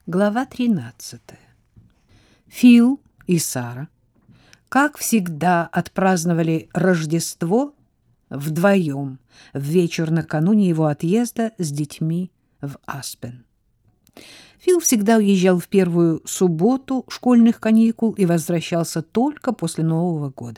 Глава 13. Фил и Сара, как всегда, отпраздновали Рождество вдвоем в вечер накануне его отъезда с детьми в Аспен. Фил всегда уезжал в первую субботу школьных каникул и возвращался только после Нового года.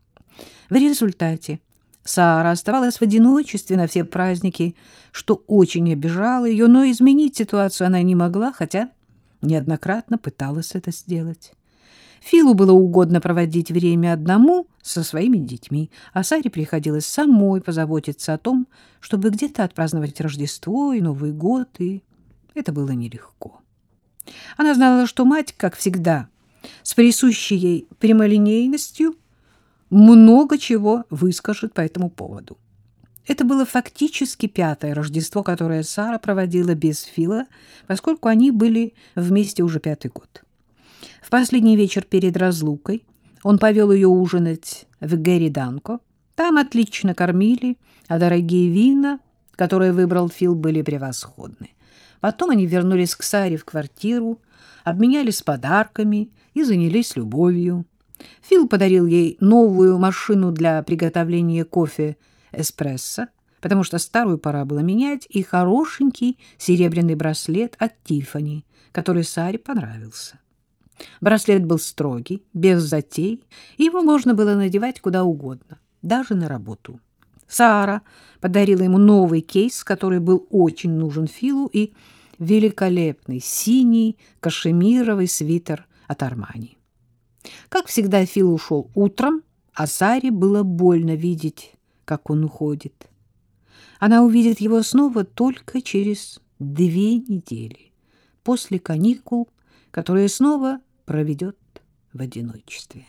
В результате Сара оставалась в одиночестве на все праздники, что очень обижало ее, но изменить ситуацию она не могла, хотя неоднократно пыталась это сделать. Филу было угодно проводить время одному со своими детьми, а Саре приходилось самой позаботиться о том, чтобы где-то отпраздновать Рождество и Новый год, и это было нелегко. Она знала, что мать, как всегда, с присущей ей прямолинейностью, много чего выскажет по этому поводу. Это было фактически пятое Рождество, которое Сара проводила без Фила, поскольку они были вместе уже 5-й год. В последний вечер перед разлукой он повел ее ужинать в Герри-Данко. Там отлично кормили, а дорогие вина, которые выбрал Фил, были превосходны. Потом они вернулись к Саре в квартиру, обменялись подарками и занялись любовью. Фил подарил ей новую машину для приготовления кофе эспрессо, потому что старую пора было менять, и хорошенький серебряный браслет от Тиффани, который Саре понравился. Браслет был строгий, без затей, и его можно было надевать куда угодно, даже на работу. Сара подарила ему новый кейс, который был очень нужен Филу, и великолепный синий кашемировый свитер от Армани. Как всегда, Фил ушел утром, а Саре было больно видеть, как он уходит. Она увидит его снова только через 2 недели, после каникул, которые снова проведет в одиночестве.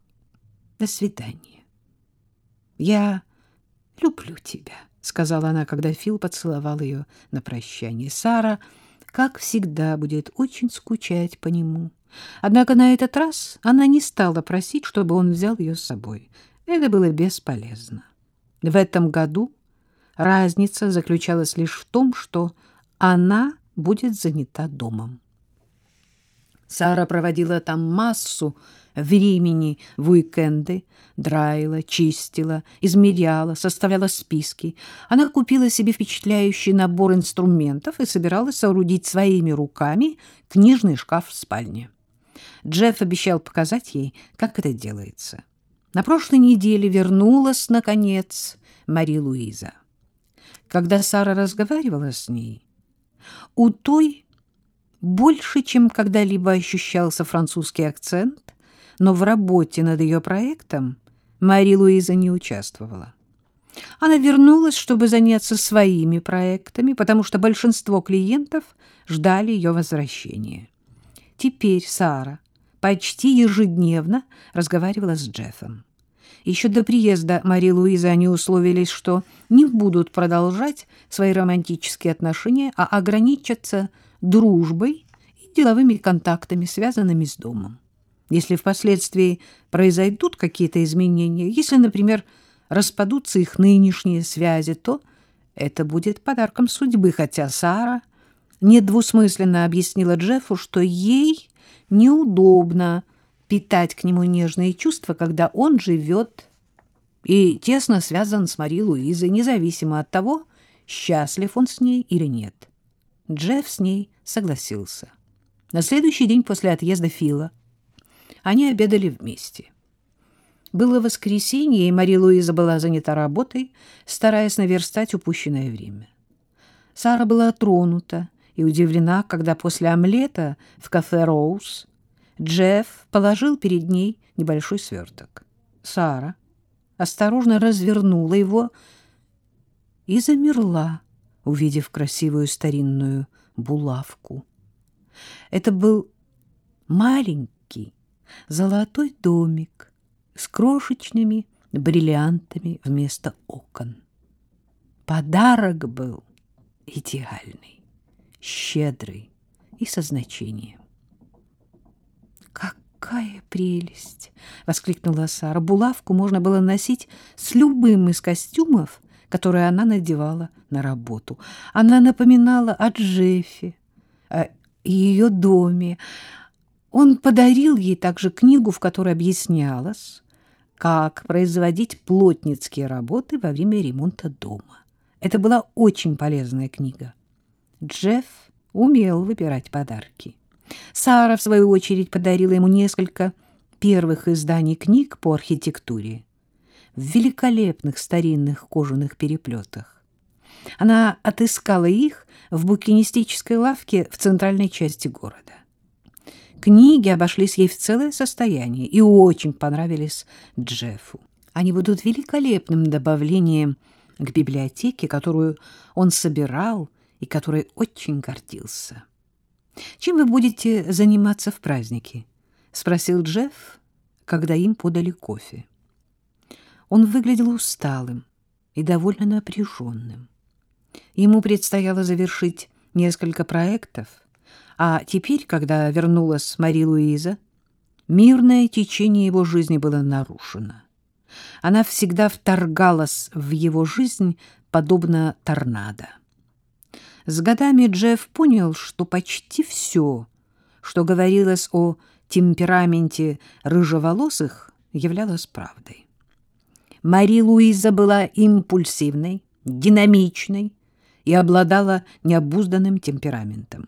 До свидания. Я люблю тебя, сказала она, когда Фил поцеловал ее на прощание. Сара, как всегда, будет очень скучать по нему. Однако на этот раз она не стала просить, чтобы он взял ее с собой. Это было бесполезно. В этом году разница заключалась лишь в том, что она будет занята домом. Сара проводила там массу времени в уикенды, драила, чистила, измеряла, составляла списки. Она купила себе впечатляющий набор инструментов и собиралась соорудить своими руками книжный шкаф в спальне. Джефф обещал показать ей, как это делается. На прошлой неделе вернулась, наконец, Мари-Луиза. Когда Сара разговаривала с ней, у той больше, чем когда-либо ощущался французский акцент, но в работе над ее проектом Мари-Луиза не участвовала. Она вернулась, чтобы заняться своими проектами, потому что большинство клиентов ждали ее возвращения. Теперь Сара почти ежедневно разговаривала с Джеффом. Еще до приезда Мари-Луизы они условились, что не будут продолжать свои романтические отношения, а ограничатся дружбой и деловыми контактами, связанными с домом. Если впоследствии произойдут какие-то изменения, если, например, распадутся их нынешние связи, то это будет подарком судьбы, хотя Сара недвусмысленно объяснила Джеффу, что ей неудобно питать к нему нежные чувства, когда он живет и тесно связан с Мари-Луизой, независимо от того, счастлив он с ней или нет. Джефф с ней согласился. На следующий день после отъезда Фила они обедали вместе. Было воскресенье, и Мари-Луиза была занята работой, стараясь наверстать упущенное время. Сара была тронута и удивлена, когда после омлета в кафе «Роуз» Джефф положил перед ней небольшой сверток. Сара осторожно развернула его и замерла, увидев красивую старинную булавку. Это был маленький золотой домик с крошечными бриллиантами вместо окон. Подарок был идеальный, щедрый и со значением. «Какая прелесть!» — воскликнула Сара. Булавку можно было носить с любым из костюмов, которые она надевала на работу. Она напоминала о Джеффе, ее доме. Он подарил ей также книгу, в которой объяснялось, как производить плотницкие работы во время ремонта дома. Это была очень полезная книга. Джефф умел выбирать подарки. Сара, в свою очередь, подарила ему несколько первых изданий книг по архитектуре в великолепных старинных кожаных переплетах. Она отыскала их в букинистической лавке в центральной части города. Книги обошлись ей в целое состояние и очень понравились Джеффу. Они будут великолепным добавлением к библиотеке, которую он собирал и которой очень гордился. «Чем вы будете заниматься в празднике?» — спросил Джефф, когда им подали кофе. Он выглядел усталым и довольно напряженным. Ему предстояло завершить несколько проектов, а теперь, когда вернулась Мари-Луиза, мирное течение его жизни было нарушено. Она всегда вторгалась в его жизнь, подобно торнадо. С годами Джефф понял, что почти все, что говорилось о темпераменте рыжеволосых, являлось правдой. Мари-Луиза была импульсивной, динамичной и обладала необузданным темпераментом.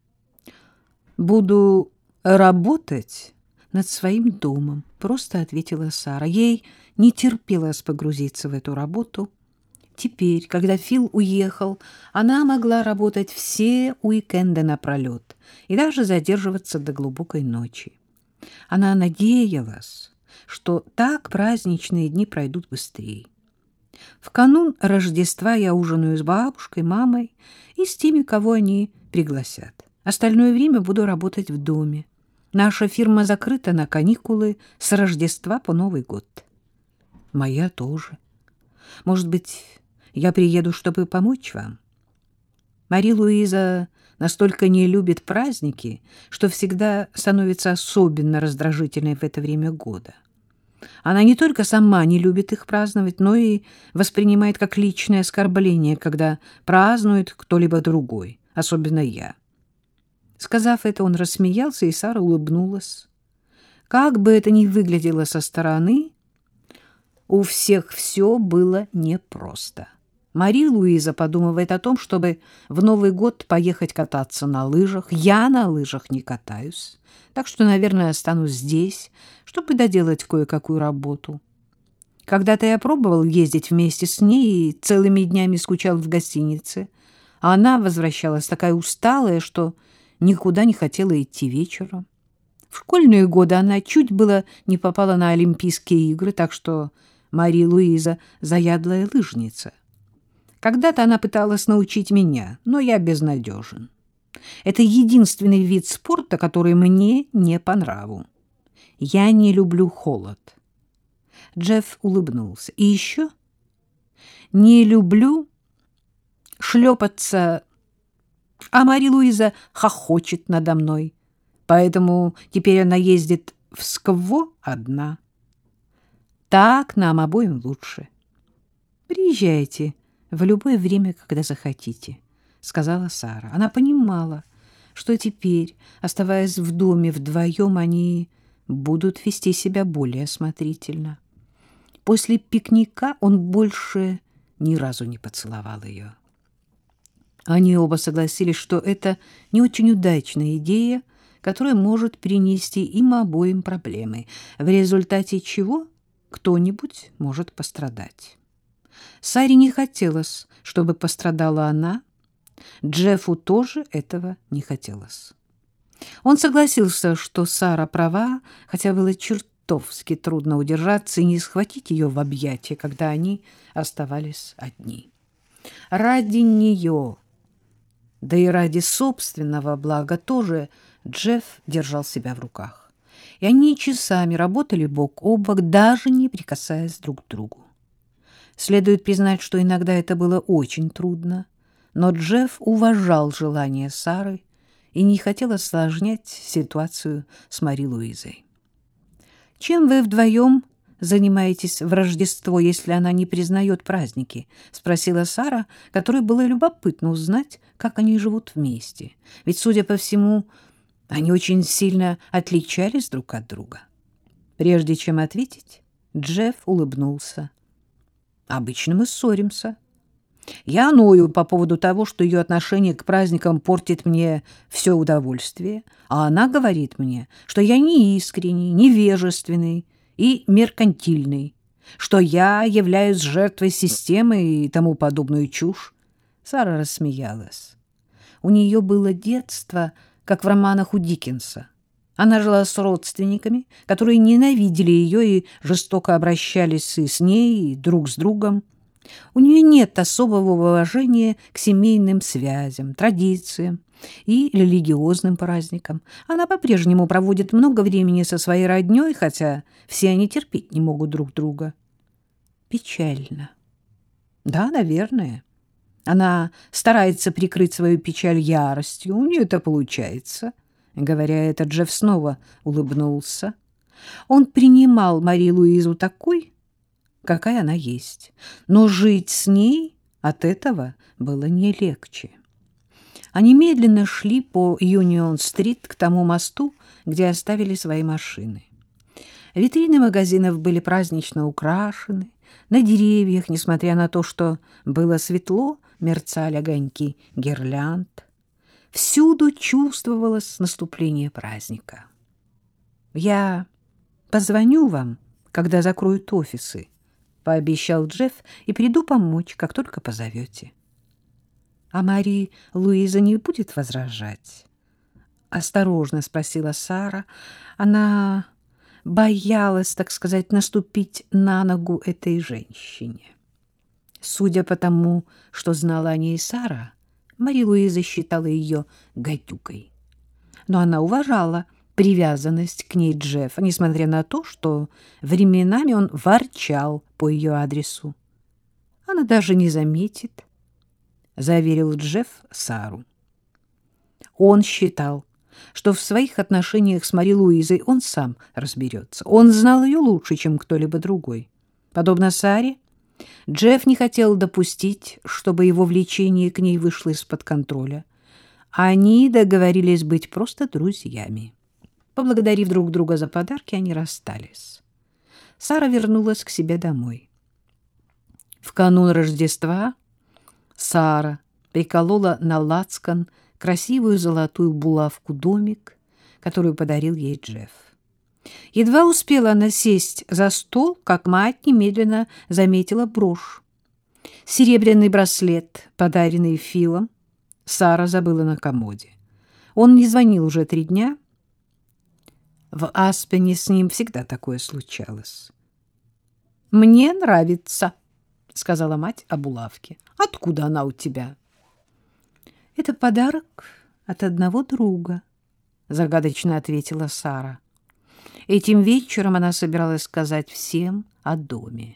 «Буду работать над своим домом», — просто ответила Сара. Ей не терпелось погрузиться в эту работу. Теперь, когда Фил уехал, она могла работать все уикенды напролет и даже задерживаться до глубокой ночи. Она надеялась, что так праздничные дни пройдут быстрее. В канун Рождества я ужинаю с бабушкой, мамой и с теми, кого они пригласят. Остальное время буду работать в доме. Наша фирма закрыта на каникулы с Рождества по Новый год. Моя тоже. Может быть, я приеду, чтобы помочь вам? Мари-Луиза настолько не любит праздники, что всегда становится особенно раздражительной в это время года. Она не только сама не любит их праздновать, но и воспринимает как личное оскорбление, когда празднует кто-либо другой, особенно я. Сказав это, он рассмеялся, и Сара улыбнулась. Как бы это ни выглядело со стороны, у всех все было непросто. Мари-Луиза подумывает о том, чтобы в Новый год поехать кататься на лыжах. Я на лыжах не катаюсь, так что, наверное, останусь здесь, чтобы доделать кое-какую работу. Когда-то я пробовал ездить вместе с ней и целыми днями скучал в гостинице, а она возвращалась такая усталая, что никуда не хотела идти вечером. В школьные годы она чуть было не попала на Олимпийские игры, так что Мари-Луиза заядлая лыжница. Когда-то она пыталась научить меня, но я безнадежен. Это единственный вид спорта, который мне не по нраву. Я не люблю холод. Джефф улыбнулся. И еще не люблю шлепаться, а Мари-Луиза хохочет надо мной. Поэтому теперь она ездит в Скво одна. Так нам обоим лучше. Приезжайте в любое время, когда захотите, — сказала Сара. Она понимала, что теперь, оставаясь в доме вдвоем, они будут вести себя более осмотрительно. После пикника он больше ни разу не поцеловал ее. Они оба согласились, что это не очень удачная идея, которая может принести им обоим проблемы, в результате чего кто-нибудь может пострадать. Саре не хотелось, чтобы пострадала она. Джеффу тоже этого не хотелось. Он согласился, что Сара права, хотя было чертовски трудно удержаться и не схватить ее в объятия, когда они оставались одни. Ради нее, да и ради собственного блага тоже, Джефф держал себя в руках. И они часами работали бок о бок, даже не прикасаясь друг к другу. Следует признать, что иногда это было очень трудно, но Джефф уважал желание Сары и не хотел осложнять ситуацию с Мари-Луизой. «Чем вы вдвоем занимаетесь в Рождество, если она не признает праздники? — спросила Сара, которой было любопытно узнать, как они живут вместе. Ведь, судя по всему, они очень сильно отличались друг от друга. Прежде чем ответить, Джефф улыбнулся. «Обычно мы ссоримся. Я ною по поводу того, что ее отношение к праздникам портит мне все удовольствие, а она говорит мне, что я неискренний, невежественный и меркантильный, что я являюсь жертвой системы и тому подобную чушь». Сара рассмеялась. У нее было детство, как в романах у Диккенса. Она жила с родственниками, которые ненавидели ее и жестоко обращались и с ней, и друг с другом. У нее нет особого уважения к семейным связям, традициям и религиозным праздникам. Она по-прежнему проводит много времени со своей роднёй, хотя все они терпеть не могут друг друга. Печально. Да, наверное. Она старается прикрыть свою печаль яростью. У нее это получается. Говоря это, Джефф снова улыбнулся. Он принимал Мари-Луизу такой, какая она есть, но жить с ней от этого было не легче. Они медленно шли по Юнион-стрит к тому мосту, где оставили свои машины. Витрины магазинов были празднично украшены. На деревьях, несмотря на то, что было светло, мерцали огоньки гирлянд. Всюду чувствовалось наступление праздника. «Я позвоню вам, когда закроют офисы», — пообещал Джефф, — «и приду помочь, как только позовете». «А Мари-Луиза не будет возражать?» — осторожно спросила Сара. Она боялась, так сказать, наступить на ногу этой женщине. Судя по тому, что знала о ней Сара, Мари-Луиза считала ее гадюкой. Но она уважала привязанность к ней Джеффа, несмотря на то, что временами он ворчал по ее адресу. «Она даже не заметит», — заверил Джефф Сару. Он считал, что в своих отношениях с Мари-Луизой он сам разберется. Он знал ее лучше, чем кто-либо другой. Подобно Саре, Джефф не хотел допустить, чтобы его влечение к ней вышло из-под контроля. Они договорились быть просто друзьями. Поблагодарив друг друга за подарки, они расстались. Сара вернулась к себе домой. В канун Рождества Сара приколола на лацкан красивую золотую булавку-домик, которую подарил ей Джефф. Едва успела она сесть за стол, как мать немедленно заметила брошь. Серебряный браслет, подаренный Филом, Сара забыла на комоде. Он не звонил уже 3 дня. В Аспене с ним всегда такое случалось. «Мне нравится», — сказала мать о булавке. «Откуда она у тебя?» «Это подарок от одного друга», — загадочно ответила Сара. Этим вечером она собиралась сказать всем о доме.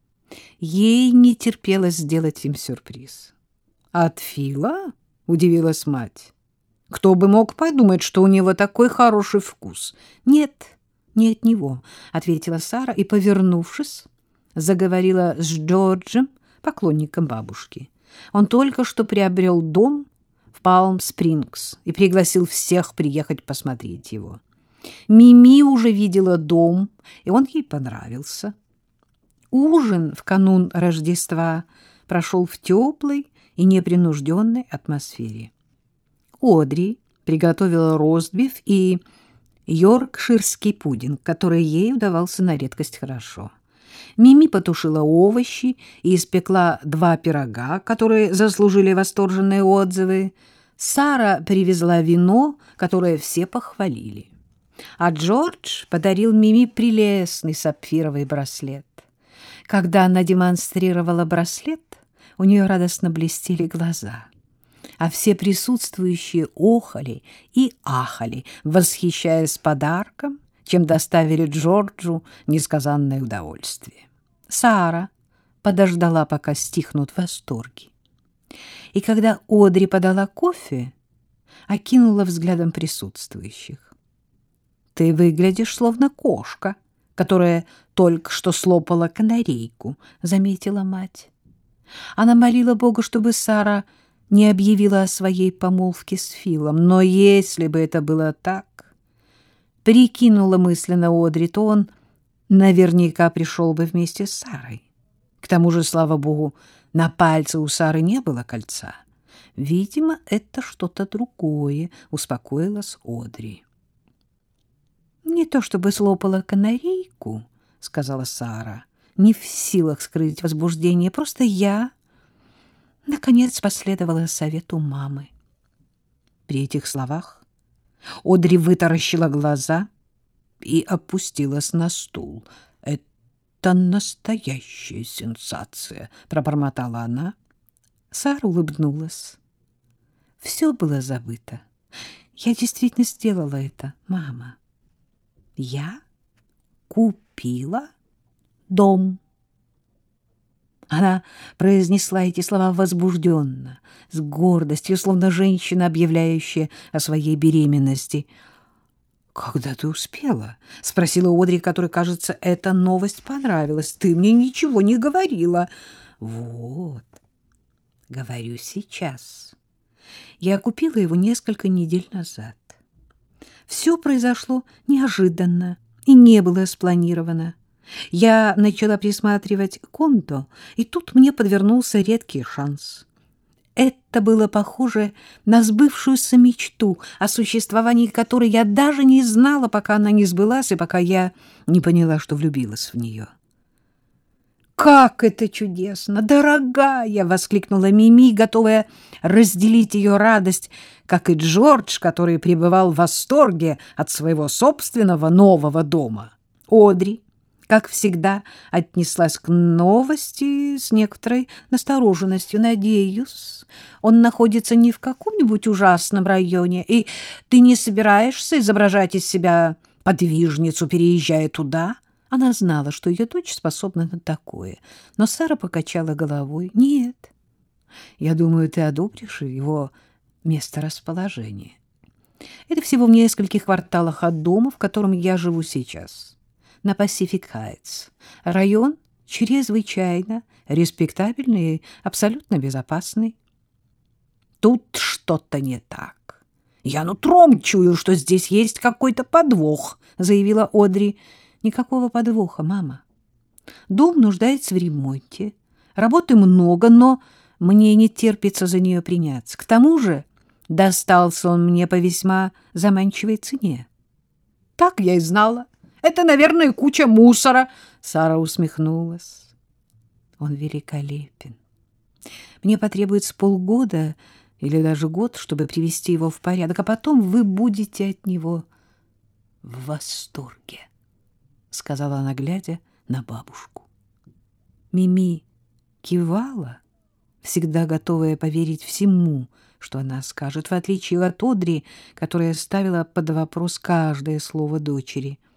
Ей не терпелось сделать им сюрприз. «От Фила?» — удивилась мать. «Кто бы мог подумать, что у него такой хороший вкус?» «Нет, не от него», — ответила Сара и, повернувшись, заговорила с Джорджем, поклонником бабушки. Он только что приобрел дом в Палм-Спрингс и пригласил всех приехать посмотреть его. Мими уже видела дом, и он ей понравился. Ужин в канун Рождества прошел в теплой и непринужденной атмосфере. Одри приготовила ростбиф и йоркширский пудинг, который ей удавался на редкость хорошо. Мими потушила овощи и испекла 2 пирога, которые заслужили восторженные отзывы. Сара привезла вино, которое все похвалили. А Джордж подарил Мими прелестный сапфировый браслет. Когда она демонстрировала браслет, у нее радостно блестели глаза, а все присутствующие охали и ахали, восхищаясь подарком, чем доставили Джорджу несказанное удовольствие. Сара подождала, пока стихнут восторги. И когда Одри подала кофе, окинула взглядом присутствующих. «Ты выглядишь словно кошка, которая только что слопала канарейку, — заметила мать. Она молила Бога, чтобы Сара не объявила о своей помолвке с Филом. Но если бы это было так, прикинула мысленно Одри, то он наверняка пришел бы вместе с Сарой. К тому же, слава Богу, на пальце у Сары не было кольца. Видимо, это что-то другое, — успокоилась Одри. — Не то чтобы слопала канарейку, — сказала Сара, не в силах скрыть возбуждение, — просто я, наконец, последовала совету мамы. При этих словах Одри вытаращила глаза и опустилась на стул. — Это настоящая сенсация, — пробормотала она. Сара улыбнулась. Все было забыто. Я действительно сделала это, мама. Я купила дом. Она произнесла эти слова возбужденно, с гордостью, словно женщина, объявляющая о своей беременности. — Когда ты успела? — спросила Одри, которой, кажется, эта новость понравилась. — Ты мне ничего не говорила. — Вот, говорю сейчас. Я купила его несколько недель назад. Все произошло неожиданно и не было спланировано. Я начала присматривать кондо, и тут мне подвернулся редкий шанс. Это было похоже на сбывшуюся мечту, о существовании которой я даже не знала, пока она не сбылась и пока я не поняла, что влюбилась в нее. «Как это чудесно, дорогая!» — воскликнула Мими, готовая разделить ее радость, как и Джордж, который пребывал в восторге от своего собственного нового дома. Одри, как всегда, отнеслась к новости с некоторой настороженностью. «Надеюсь, он находится не в каком-нибудь ужасном районе, и ты не собираешься изображать из себя подвижницу, переезжая туда?» Она знала, что ее дочь способна на такое, но Сара покачала головой. «Нет, я думаю, ты одобришь его месторасположение. Это всего в нескольких кварталах от дома, в котором я живу сейчас, на Pacific Heights. Район чрезвычайно респектабельный и абсолютно безопасный». «Тут что-то не так. Я нутром чую, что здесь есть какой-то подвох», — заявила Одри. «Никакого подвоха, мама. Дом нуждается в ремонте. Работы много, но мне не терпится за нее приняться. К тому же достался он мне по весьма заманчивой цене». «Так я и знала. Это, наверное, куча мусора», — Сара усмехнулась. «Он великолепен. Мне потребуется полгода или даже год, чтобы привести его в порядок, а потом вы будете от него в восторге», — сказала она, глядя на бабушку. Мими кивала, всегда готовая поверить всему, что она скажет, в отличие от Одри, которая ставила под вопрос каждое слово дочери.